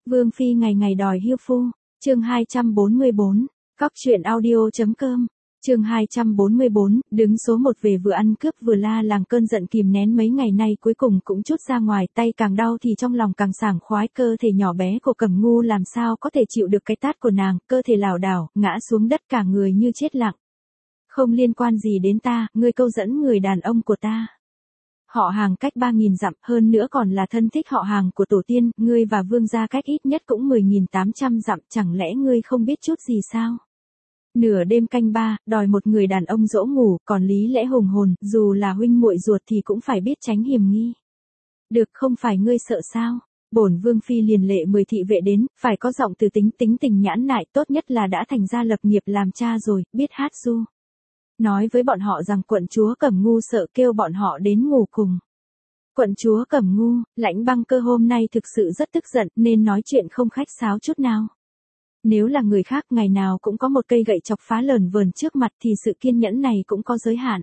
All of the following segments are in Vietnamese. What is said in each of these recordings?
Vương Phi ngày ngày đòi hiêu phu, chương 244, Cóc truyện audio.com, chương 244, đứng số 1 về vừa ăn cướp vừa la làng cơn giận kìm nén mấy ngày nay cuối cùng cũng trút ra ngoài, tay càng đau thì trong lòng càng sảng khoái, cơ thể nhỏ bé của Cẩm Ngu làm sao có thể chịu được cái tát của nàng, cơ thể lảo đảo, ngã xuống đất cả người như chết lặng. Không liên quan gì đến ta, ngươi câu dẫn người đàn ông của ta. Họ hàng cách 3.000 dặm, hơn nữa còn là thân thích họ hàng của tổ tiên, ngươi và vương gia cách ít nhất cũng 10.800 dặm, chẳng lẽ ngươi không biết chút gì sao? Nửa đêm canh ba, đòi một người đàn ông dỗ ngủ, còn lý lẽ hùng hồn, dù là huynh muội ruột thì cũng phải biết tránh hiểm nghi. Được, không phải ngươi sợ sao? Bổn vương phi liền lệ 10 thị vệ đến, phải có giọng từ tính tình nhãn nại, tốt nhất là đã thành ra lập nghiệp làm cha rồi, biết hát ru. Nói với bọn họ rằng quận chúa Cẩm Ngu sợ, kêu bọn họ đến ngủ cùng. Quận chúa Cẩm Ngu, Lãnh Băng Cơ hôm nay thực sự rất tức giận nên nói chuyện không khách sáo chút nào. Nếu là người khác ngày nào cũng có một cây gậy chọc phá lởn vởn trước mặt thì sự kiên nhẫn này cũng có giới hạn.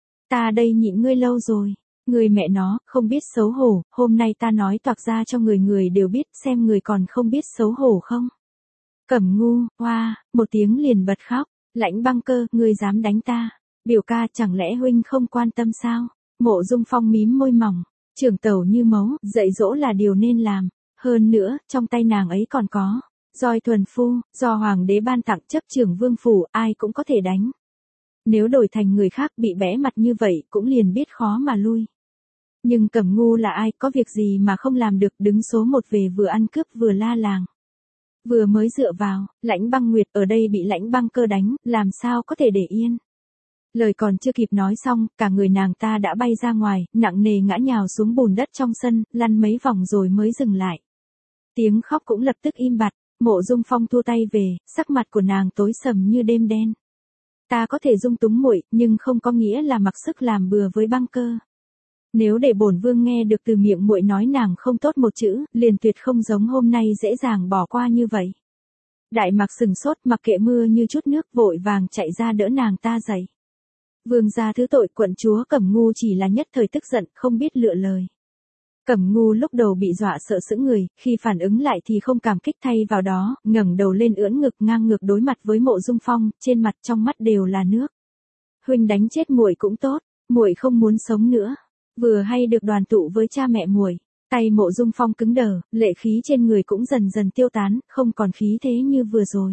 Ta đây nhịn ngươi lâu rồi, người mẹ nó, không biết xấu hổ, hôm nay ta nói toạc ra cho người đều biết, xem người còn không biết xấu hổ không. Cẩm Ngu, hoa, một tiếng liền bật khóc. Lãnh Băng Cơ, ngươi dám đánh ta? Biểu ca, chẳng lẽ huynh không quan tâm sao? Mộ Dung Phong mím môi mỏng, trưởng tẩu như mấu, dạy dỗ là điều nên làm. Hơn nữa, trong tay nàng ấy còn có roi thuần phu, do hoàng đế ban tặng chấp trưởng vương phủ, ai cũng có thể đánh. Nếu đổi thành người khác bị bẽ mặt như vậy cũng liền biết khó mà lui. Nhưng Cẩm Ngu là ai, có việc gì mà không làm được, đứng số 1 về vừa ăn cướp vừa la làng. Vừa mới dựa vào, Lãnh Băng Nguyệt ở đây bị Lãnh Băng Cơ đánh, làm sao có thể để yên. Lời còn chưa kịp nói xong, cả người nàng ta đã bay ra ngoài, nặng nề ngã nhào xuống bùn đất trong sân, lăn mấy vòng rồi mới dừng lại. Tiếng khóc cũng lập tức im bặt, Mộ Dung Phong thua tay về, sắc mặt của nàng tối sầm như đêm đen. Ta có thể dung túng muội, nhưng không có nghĩa là mặc sức làm bừa với Băng Cơ. Nếu để bổn vương nghe được từ miệng muội nói nàng không tốt một chữ, liền tuyệt không giống hôm nay dễ dàng bỏ qua như vậy. Đại Mạc sừng sốt, mặc kệ mưa như chút nước, vội vàng chạy ra đỡ nàng ta dậy. Vương gia thứ tội, quận chúa Cẩm Ngu chỉ là nhất thời tức giận, không biết lựa lời. Cẩm Ngu lúc đầu bị dọa sợ sững người, khi phản ứng lại thì không cảm kích, thay vào đó, ngẩng đầu lên ưỡn ngực ngang ngược đối mặt với Mộ Dung Phong, trên mặt trong mắt đều là nước. Huynh đánh chết muội cũng tốt, muội không muốn sống nữa. Vừa hay được đoàn tụ với cha mẹ muội, tay Mộ Dung Phong cứng đờ, lệ khí trên người cũng dần dần tiêu tán, không còn khí thế như vừa rồi.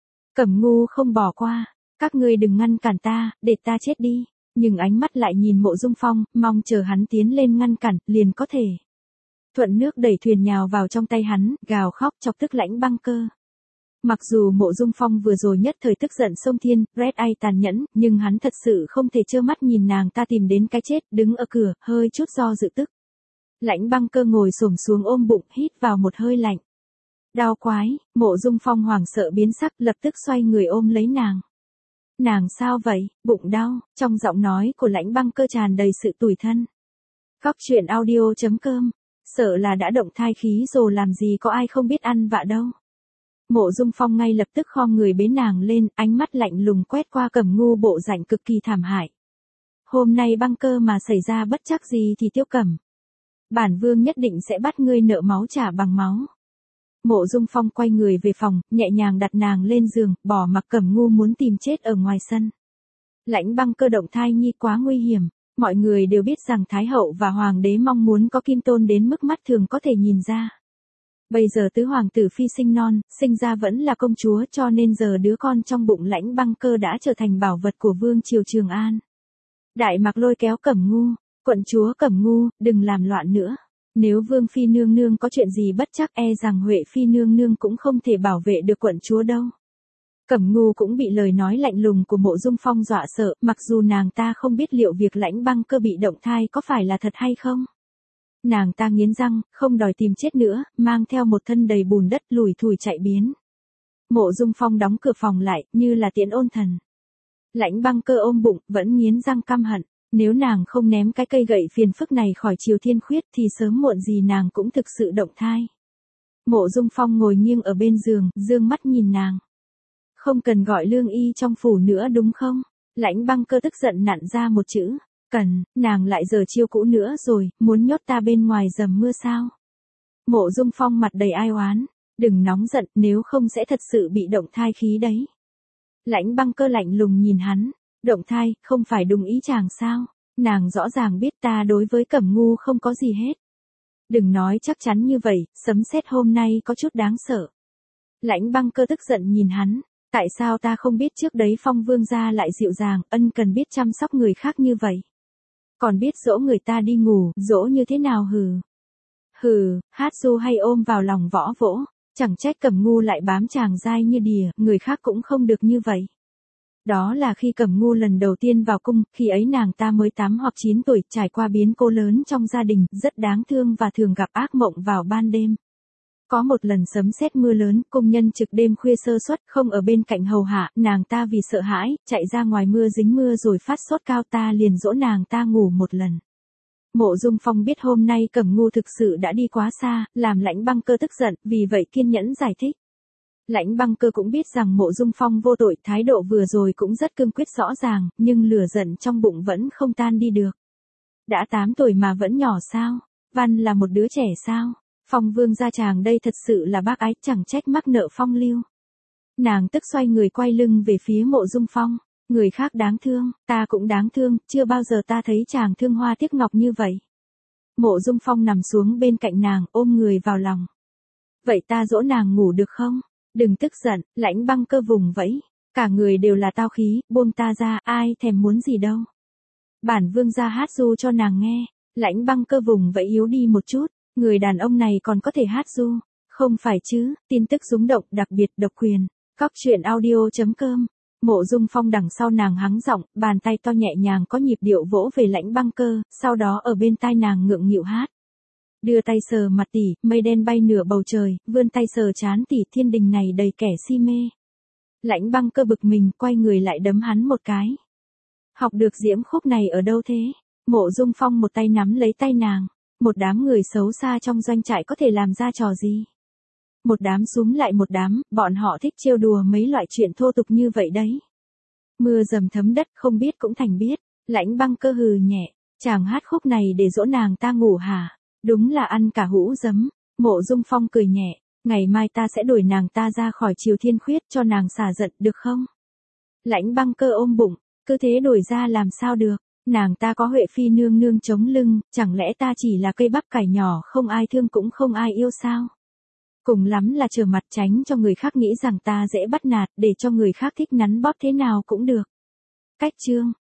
Cẩm Ngu không bỏ qua, các ngươi đừng ngăn cản ta, để ta chết đi, nhưng ánh mắt lại nhìn Mộ Dung Phong, mong chờ hắn tiến lên ngăn cản, liền có thể. Thuận nước đẩy thuyền nhào vào trong tay hắn, gào khóc chọc tức Lãnh Băng Cơ. Mặc dù Mộ Dung Phong vừa rồi nhất thời tức giận sông thiên, red eye tàn nhẫn, nhưng hắn thật sự không thể trơ mắt nhìn nàng ta tìm đến cái chết, đứng ở cửa, hơi chút do dự tức. Lãnh Băng Cơ ngồi xổm xuống ôm bụng, hít vào một hơi lạnh. Đau quái, Mộ Dung Phong hoảng sợ biến sắc, lập tức xoay người ôm lấy nàng. Nàng sao vậy, bụng đau, trong giọng nói của Lãnh Băng Cơ tràn đầy sự tủi thân. Cóc truyện audio.com, sợ là đã động thai khí rồi, làm gì có ai không biết ăn vạ đâu. Mộ Dung Phong ngay lập tức khom người bế nàng lên, ánh mắt lạnh lùng quét qua Cẩm Ngu bộ dạng cực kỳ thảm hại. Hôm nay Băng Cơ mà xảy ra bất trắc gì thì Tiêu Cẩm, bản vương nhất định sẽ bắt ngươi nợ máu trả bằng máu. Mộ Dung Phong quay người về phòng, nhẹ nhàng đặt nàng lên giường, bỏ mặc Cẩm Ngu muốn tìm chết ở ngoài sân. Lãnh Băng Cơ động thai nhi quá nguy hiểm, mọi người đều biết rằng Thái hậu và Hoàng đế mong muốn có Kim Tôn đến mức mắt thường có thể nhìn ra. Bây giờ tứ hoàng tử phi sinh non, sinh ra vẫn là công chúa, cho nên giờ đứa con trong bụng Lãnh Băng Cơ đã trở thành bảo vật của vương triều Trường An. Đại Mạc lôi kéo Cẩm Ngu, quận chúa Cẩm Ngu, đừng làm loạn nữa. Nếu vương phi nương nương có chuyện gì bất trắc, e rằng Huệ phi nương nương cũng không thể bảo vệ được quận chúa đâu. Cẩm Ngu cũng bị lời nói lạnh lùng của Mộ Dung Phong dọa sợ, mặc dù nàng ta không biết liệu việc Lãnh Băng Cơ bị động thai có phải là thật hay không. Nàng ta nghiến răng, không đòi tìm chết nữa, mang theo một thân đầy bùn đất lủi thủi chạy biến. Mộ Dung Phong đóng cửa phòng lại, như là tiễn ôn thần. Lãnh Băng Cơ ôm bụng, vẫn nghiến răng căm hận. Nếu nàng không ném cái cây gậy phiền phức này khỏi Triều Thiên Khuyết thì sớm muộn gì nàng cũng thực sự động thai. Mộ Dung Phong ngồi nghiêng ở bên giường, dương mắt nhìn nàng. Không cần gọi lương y trong phủ nữa đúng không? Lãnh Băng Cơ tức giận nặn ra một chữ. Cần, nàng lại giờ chiêu cũ nữa rồi, muốn nhốt ta bên ngoài dầm mưa sao? Mộ Dung Phong mặt đầy ai oán. Đừng nóng giận, nếu không sẽ thật sự bị động thai khí đấy. Lãnh Băng Cơ lạnh lùng nhìn hắn, động thai, không phải đúng ý chàng sao? Nàng rõ ràng biết ta đối với Cẩm Ngu không có gì hết. Đừng nói chắc chắn như vậy, sấm sét hôm nay có chút đáng sợ. Lãnh Băng Cơ tức giận nhìn hắn, tại sao ta không biết trước đấy Phong Vương gia lại dịu dàng, ân cần biết chăm sóc người khác như vậy. Còn biết dỗ người ta đi ngủ, dỗ như thế nào hừ. Hừ, hát du hay ôm vào lòng võ vỗ, chẳng trách Cẩm Ngu lại bám chàng dai như đìa, người khác cũng không được như vậy. Đó là khi Cẩm Ngu lần đầu tiên vào cung, khi ấy nàng ta mới 8 hoặc 9 tuổi, trải qua biến cố lớn trong gia đình, rất đáng thương và thường gặp ác mộng vào ban đêm. Có một lần sấm sét mưa lớn, cung nhân trực đêm khuya sơ suất, không ở bên cạnh hầu hạ, nàng ta vì sợ hãi, chạy ra ngoài mưa dính mưa rồi phát sốt cao, ta liền dỗ nàng ta ngủ một lần. Mộ Dung Phong biết hôm nay Cẩm Ngu thực sự đã đi quá xa, làm Lãnh Băng Cơ tức giận, vì vậy kiên nhẫn giải thích. Lãnh Băng Cơ cũng biết rằng Mộ Dung Phong vô tội, thái độ vừa rồi cũng rất cương quyết rõ ràng, nhưng lửa giận trong bụng vẫn không tan đi được. Đã 8 tuổi mà vẫn nhỏ sao? Văn là một đứa trẻ sao? Phong Vương gia chàng đây thật sự là bác ái, chẳng trách mắc nợ Phong Lưu. Nàng tức xoay người quay lưng về phía Mộ Dung Phong. Người khác đáng thương, ta cũng đáng thương, chưa bao giờ ta thấy chàng thương hoa tiếc ngọc như vậy. Mộ Dung Phong nằm xuống bên cạnh nàng, ôm người vào lòng. Vậy ta dỗ nàng ngủ được không? Đừng tức giận, Lãnh Băng Cơ vùng vẫy. Cả người đều là tao khí, buông ta ra, ai thèm muốn gì đâu. Bản vương gia hát ru cho nàng nghe. Lãnh Băng Cơ vùng vẫy yếu đi một chút. Người đàn ông này còn có thể hát ru. Không phải chứ, tin tức rúng động, đặc biệt độc quyền. Cóc truyện audio.com. Mộ Dung Phong đằng sau nàng hắng giọng, bàn tay to nhẹ nhàng có nhịp điệu vỗ về Lãnh Băng Cơ, sau đó ở bên tai nàng ngượng nghịu hát. Đưa tay sờ mặt tỷ, mây đen bay nửa bầu trời, vươn tay sờ trán tỷ, thiên đình này đầy kẻ si mê. Lãnh Băng Cơ bực mình, quay người lại đấm hắn một cái. Học được diễm khúc này ở đâu thế? Mộ Dung Phong một tay nắm lấy tay nàng. Một đám người xấu xa trong doanh trại có thể làm ra trò gì? Một đám súm lại một đám, bọn họ thích trêu đùa mấy loại chuyện thô tục như vậy đấy. Mưa dầm thấm đất, không biết cũng thành biết. Lãnh Băng Cơ hừ nhẹ, chàng hát khúc này để dỗ nàng ta ngủ hả? Đúng là ăn cả hũ giấm. Mộ Dung Phong cười nhẹ, ngày mai ta sẽ đuổi nàng ta ra khỏi Triều Thiên Khuyết cho nàng xả giận, được không? Lãnh Băng Cơ ôm bụng, cứ thế đuổi ra làm sao được? Nàng ta có Huệ Phi nương nương chống lưng, chẳng lẽ ta chỉ là cây bắp cải nhỏ không ai thương cũng không ai yêu sao? Cùng lắm là trở mặt tránh cho người khác nghĩ rằng ta dễ bắt nạt, để cho người khác thích nắn bóp thế nào cũng được. Cách chương